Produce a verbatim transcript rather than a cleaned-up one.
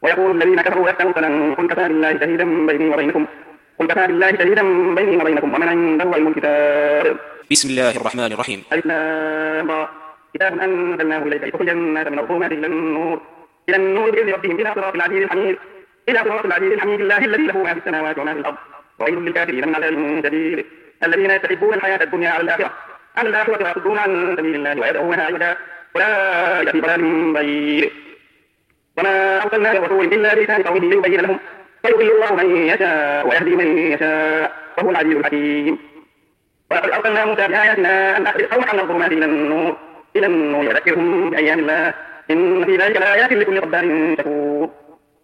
ويقول الذين كفروا لست مرسلا قل كفى بالله شهيدا بيني وبينكم قل كفى بالله شهيدا بيني وبينكم ومن عنده علم الكتاب. بسم الله الرحمن الرحيم. ألف لام را كتاب أنزلناه إليك لتخرج الناس من الظلمات إلى النور إلى النور بإذن ربهم إلى صراط العزيز الحميد إلى صراط العزيز الحميد الله الذي له ما في السماوات وما في الأرض وويل للكافرين من عذاب شديد الذين يستحبون الحياة الدنيا على الآخرة على الآخرة ويصدون عن سبيل الله ويدعونها عوجا أولئك في ضلال بعيد. وما أرسلنا من رسول إلا بلسان قومه ليبين لهم فيضل الله من يشاء ويهدي من يشاء وهو العزيز الحكيم. ولقد أرسلنا موسى بآياتنا أن أخرج قومك من الظلمات إلى النور إلى النور وذكرهم بأيام الله إن في ذلك لآيات لكل صبار شكور.